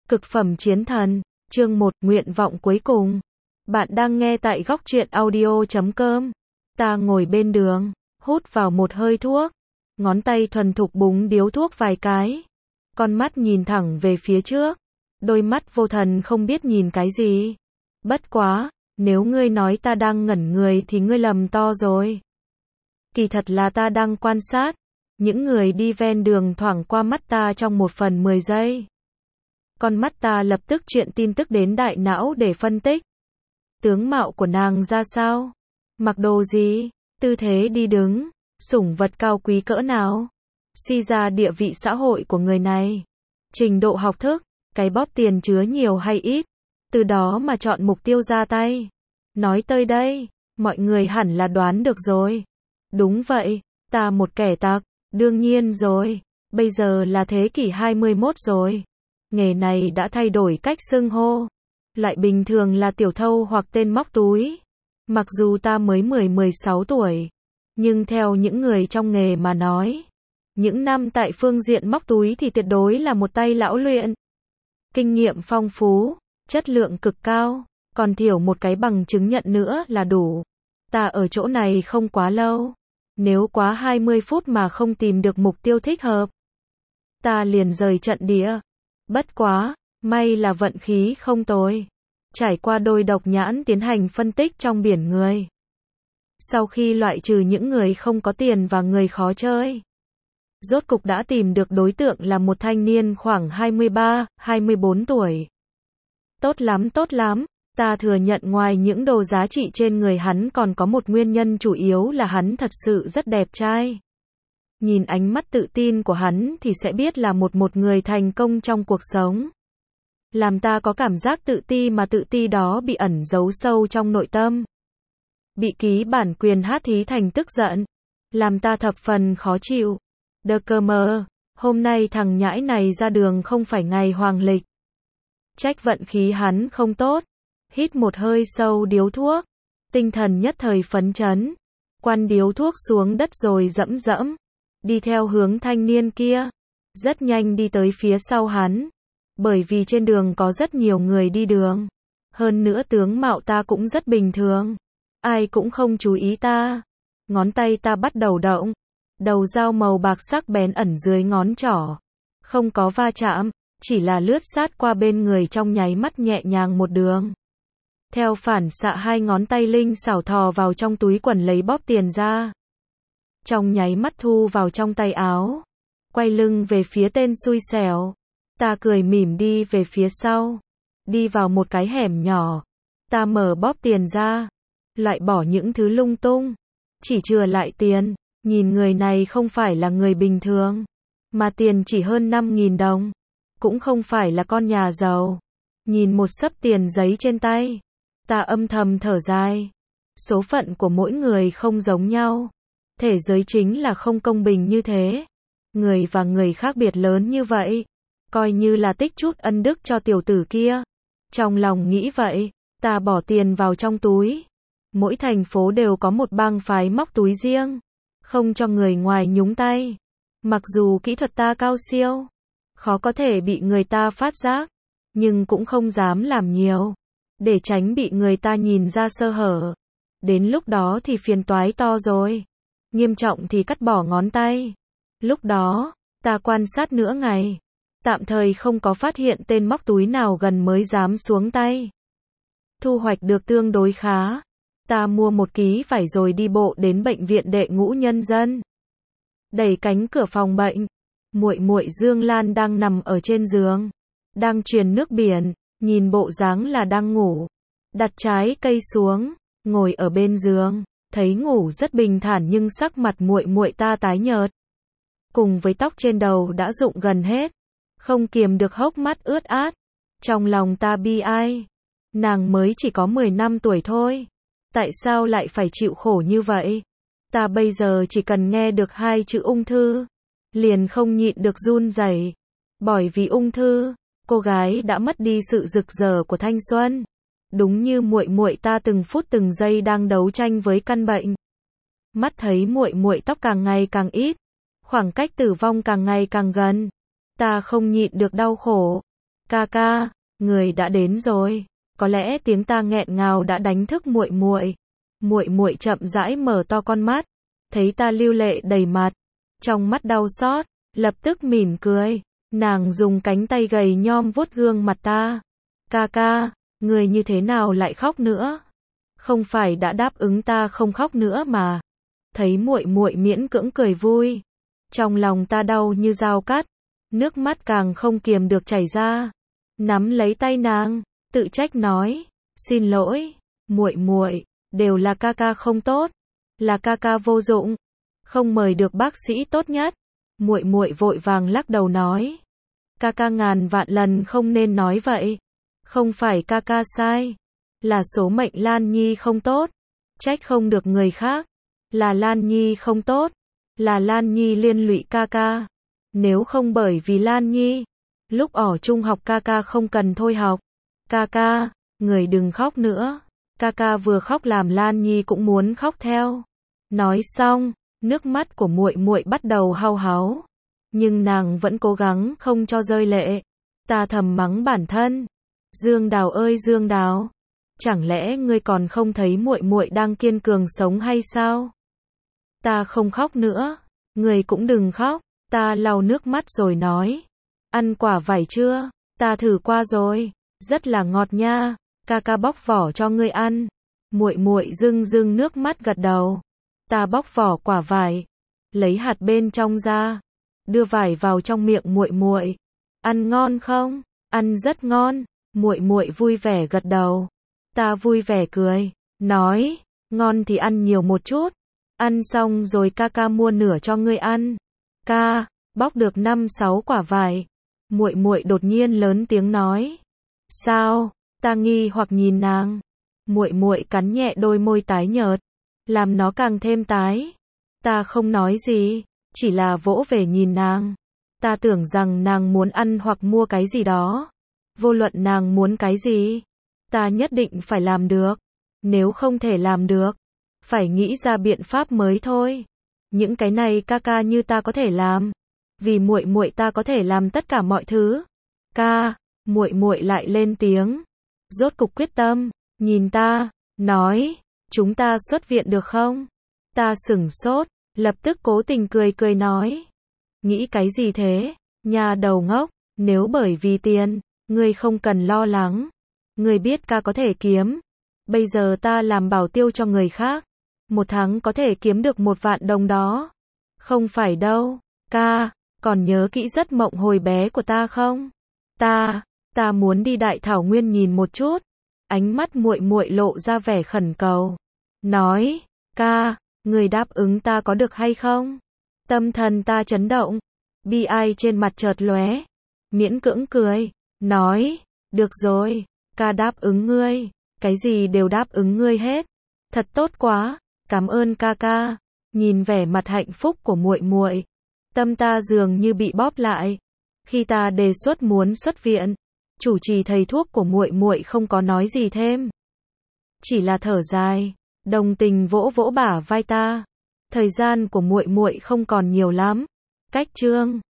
Cực phẩm chiến thần, chương 1, nguyện vọng cuối cùng. Bạn đang nghe tại góc truyện audio.com. Ta ngồi bên đường, hút vào một hơi thuốc, ngón tay thuần thục búng điếu thuốc vài cái. Con mắt nhìn thẳng về phía trước, đôi mắt vô thần không biết nhìn cái gì. Bất quá, nếu ngươi nói ta đang ngẩn người thì ngươi lầm to rồi. Kỳ thật là ta đang quan sát, những người đi ven đường thoảng qua mắt ta trong 1/10 giây. Con mắt ta lập tức truyền tin tức đến đại não để phân tích. Tướng mạo của nàng ra sao? Mặc đồ gì? Tư thế đi đứng? Sủng vật cao quý cỡ nào? Suy ra địa vị xã hội của người này. Trình độ học thức, cái bóp tiền chứa nhiều hay ít? Từ đó mà chọn mục tiêu ra tay. Nói tới đây, mọi người hẳn là đoán được rồi. Đúng vậy, ta một kẻ tặc, đương nhiên rồi. Bây giờ là thế kỷ 21 rồi. Nghề này đã thay đổi cách xưng hô. Lại bình thường là tiểu thâu hoặc tên móc túi. Mặc dù ta mới 16 tuổi, nhưng theo những người trong nghề mà nói, những năm tại phương diện móc túi thì tuyệt đối là một tay lão luyện. Kinh nghiệm phong phú, chất lượng cực cao, còn thiểu một cái bằng chứng nhận nữa là đủ. Ta ở chỗ này không quá lâu. Nếu quá 20 phút mà không tìm được mục tiêu thích hợp, ta liền rời trận địa. Bất quá, may là vận khí không tồi. Trải qua đôi độc nhãn tiến hành phân tích trong biển người. Sau khi loại trừ những người không có tiền và người khó chơi, rốt cục đã tìm được đối tượng là một thanh niên khoảng 23, 24 tuổi. Tốt lắm, ta thừa nhận ngoài những đồ giá trị trên người hắn còn có một nguyên nhân chủ yếu là hắn thật sự rất đẹp trai. Nhìn ánh mắt tự tin của hắn thì sẽ biết là một người thành công trong cuộc sống. Làm ta có cảm giác tự ti mà tự ti đó bị ẩn giấu sâu trong nội tâm. Bị ký bản quyền hát thí thành tức giận. Làm ta thập phần khó chịu. Đơ cơ mơ, hôm nay thằng nhãi này ra đường không phải ngày hoàng lịch. Trách vận khí hắn không tốt. Hít một hơi sâu điếu thuốc. Tinh thần nhất thời phấn chấn. Quăng điếu thuốc xuống đất rồi dẫm dẫm. Đi theo hướng thanh niên kia. Rất nhanh đi tới phía sau hắn. Bởi vì trên đường có rất nhiều người đi đường. Hơn nữa tướng mạo ta cũng rất bình thường. Ai cũng không chú ý ta. Ngón tay ta bắt đầu động. Đầu dao màu bạc sắc bén ẩn dưới ngón trỏ. Không có va chạm, chỉ là lướt sát qua bên người trong nháy mắt nhẹ nhàng một đường. Theo phản xạ hai ngón tay linh xảo thò vào trong túi quần lấy bóp tiền ra. Trong nháy mắt thu vào trong tay áo. Quay lưng về phía tên xui xẻo. Ta cười mỉm đi về phía sau. Đi vào một cái hẻm nhỏ. Ta mở bóp tiền ra. Loại bỏ những thứ lung tung. Chỉ chừa lại tiền. Nhìn người này không phải là người bình thường. Mà tiền chỉ hơn 5.000 đồng. Cũng không phải là con nhà giàu. Nhìn một xấp tiền giấy trên tay. Ta âm thầm thở dài. Số phận của mỗi người không giống nhau. Thế giới chính là không công bình như thế. Người và người khác biệt lớn như vậy. Coi như là tích chút ân đức cho tiểu tử kia. Trong lòng nghĩ vậy, ta bỏ tiền vào trong túi. Mỗi thành phố đều có một bang phái móc túi riêng. Không cho người ngoài nhúng tay. Mặc dù kỹ thuật ta cao siêu, khó có thể bị người ta phát giác. Nhưng cũng không dám làm nhiều. Để tránh bị người ta nhìn ra sơ hở. Đến lúc đó thì phiền toái to rồi. Nghiêm trọng thì cắt bỏ ngón tay. Lúc đó, ta quan sát nửa ngày. Tạm thời không có phát hiện tên móc túi nào gần mới dám xuống tay. Thu hoạch được tương đối khá. Ta mua một ký vải rồi đi bộ đến bệnh viện Đệ Ngũ Nhân dân. Đẩy cánh cửa phòng bệnh. Muội muội Dương Lan đang nằm ở trên giường. Đang truyền nước biển, nhìn bộ dáng là đang ngủ. Đặt trái cây xuống, ngồi ở bên giường, thấy ngủ rất bình thản nhưng sắc mặt muội muội ta tái nhợt. Cùng với tóc trên đầu đã rụng gần hết. Không kiềm được hốc mắt ướt át. Trong lòng ta bi ai. Nàng mới chỉ có 10 năm tuổi thôi. Tại sao lại phải chịu khổ như vậy? Ta bây giờ chỉ cần nghe được 2 chữ ung thư. Liền không nhịn được run rẩy. Bởi vì ung thư, cô gái đã mất đi sự rực rỡ của thanh xuân. Đúng như muội muội ta từng phút từng giây đang đấu tranh với căn bệnh. Mắt thấy muội muội tóc càng ngày càng ít. Khoảng cách tử vong càng ngày càng gần. Ta không nhịn được đau khổ. Ca ca, người đã đến rồi. Có lẽ tiếng ta nghẹn ngào đã đánh thức muội muội. Muội muội chậm rãi mở to con mắt, thấy ta lưu lệ đầy mặt, trong mắt đau xót, lập tức mỉm cười. Nàng dùng cánh tay gầy nhom vuốt gương mặt ta. Ca ca, người như thế nào lại khóc nữa? Không phải đã đáp ứng ta không khóc nữa mà. Thấy muội muội miễn cưỡng cười vui, trong lòng ta đau như dao cắt, nước mắt càng không kiềm được chảy ra. Nắm lấy tay nàng, tự trách nói, xin lỗi, muội muội, đều là ca ca không tốt, là ca ca vô dụng, không mời được bác sĩ tốt nhất. Muội muội vội vàng lắc đầu nói, ca ca ngàn vạn lần không nên nói vậy, không phải ca ca sai, là số mệnh Lan Nhi không tốt, trách không được người khác, là Lan Nhi không tốt, là Lan Nhi liên lụy ca ca. Nếu không bởi vì Lan Nhi, lúc ở trung học ca ca không cần thôi học. Ca ca, người đừng khóc nữa. Ca ca vừa khóc làm Lan Nhi cũng muốn khóc theo. Nói xong, nước mắt của muội muội bắt đầu hau háu, nhưng nàng vẫn cố gắng không cho rơi lệ. Ta thầm mắng bản thân, Dương Đào ơi Dương Đào, chẳng lẽ ngươi còn không thấy muội muội đang kiên cường sống hay sao? Ta không khóc nữa, người cũng đừng khóc. Ta lau nước mắt rồi nói, ăn quả vải chưa? Ta thử qua rồi, rất là ngọt nha, ca ca bóc vỏ cho ngươi ăn. Muội muội rưng rưng nước mắt gật đầu. Ta bóc vỏ quả vải, lấy hạt bên trong ra, đưa vải vào trong miệng muội muội. Ăn ngon không? Ăn rất ngon. Muội muội vui vẻ gật đầu. Ta vui vẻ cười, nói, ngon thì ăn nhiều một chút. Ăn xong rồi ca ca mua nửa cho ngươi ăn. Ca, bóc được 5-6 quả vải. Muội muội đột nhiên lớn tiếng nói. Sao? Ta nghi hoặc nhìn nàng. Muội muội cắn nhẹ đôi môi tái nhợt, làm nó càng thêm tái. Ta không nói gì, chỉ là vỗ về nhìn nàng. Ta tưởng rằng nàng muốn ăn hoặc mua cái gì đó. Vô luận nàng muốn cái gì, ta nhất định phải làm được. Nếu không thể làm được, phải nghĩ ra biện pháp mới thôi. Những cái này ca ca như ta có thể làm, vì muội muội ta có thể làm tất cả mọi thứ. Ca, muội muội lại lên tiếng, rốt cục quyết tâm, nhìn ta, nói, chúng ta xuất viện được không? Ta sửng sốt, lập tức cố tình cười cười nói, nghĩ cái gì thế, nhà đầu ngốc, nếu bởi vì tiền, ngươi không cần lo lắng, ngươi biết ca có thể kiếm. Bây giờ ta làm bảo tiêu cho người khác, một tháng có thể kiếm được 1 vạn đồng đó. Không phải đâu, ca, còn nhớ kỹ giấc mộng hồi bé của ta không? Ta muốn đi Đại Thảo Nguyên nhìn một chút. Ánh mắt muội muội lộ ra vẻ khẩn cầu, nói, ca, người đáp ứng ta có được hay không? Tâm thần ta chấn động, bi ai trên mặt chợt lóe, miễn cưỡng cười, nói, được rồi, ca đáp ứng ngươi, cái gì đều đáp ứng ngươi hết. Thật tốt quá, cảm ơn ca ca. Nhìn vẻ mặt hạnh phúc của muội muội, tâm ta dường như bị bóp lại. Khi ta đề xuất muốn xuất viện, chủ trì thầy thuốc của muội muội không có nói gì thêm, chỉ là thở dài, đồng tình vỗ vỗ bả vai ta. Thời gian của muội muội không còn nhiều lắm, cách chương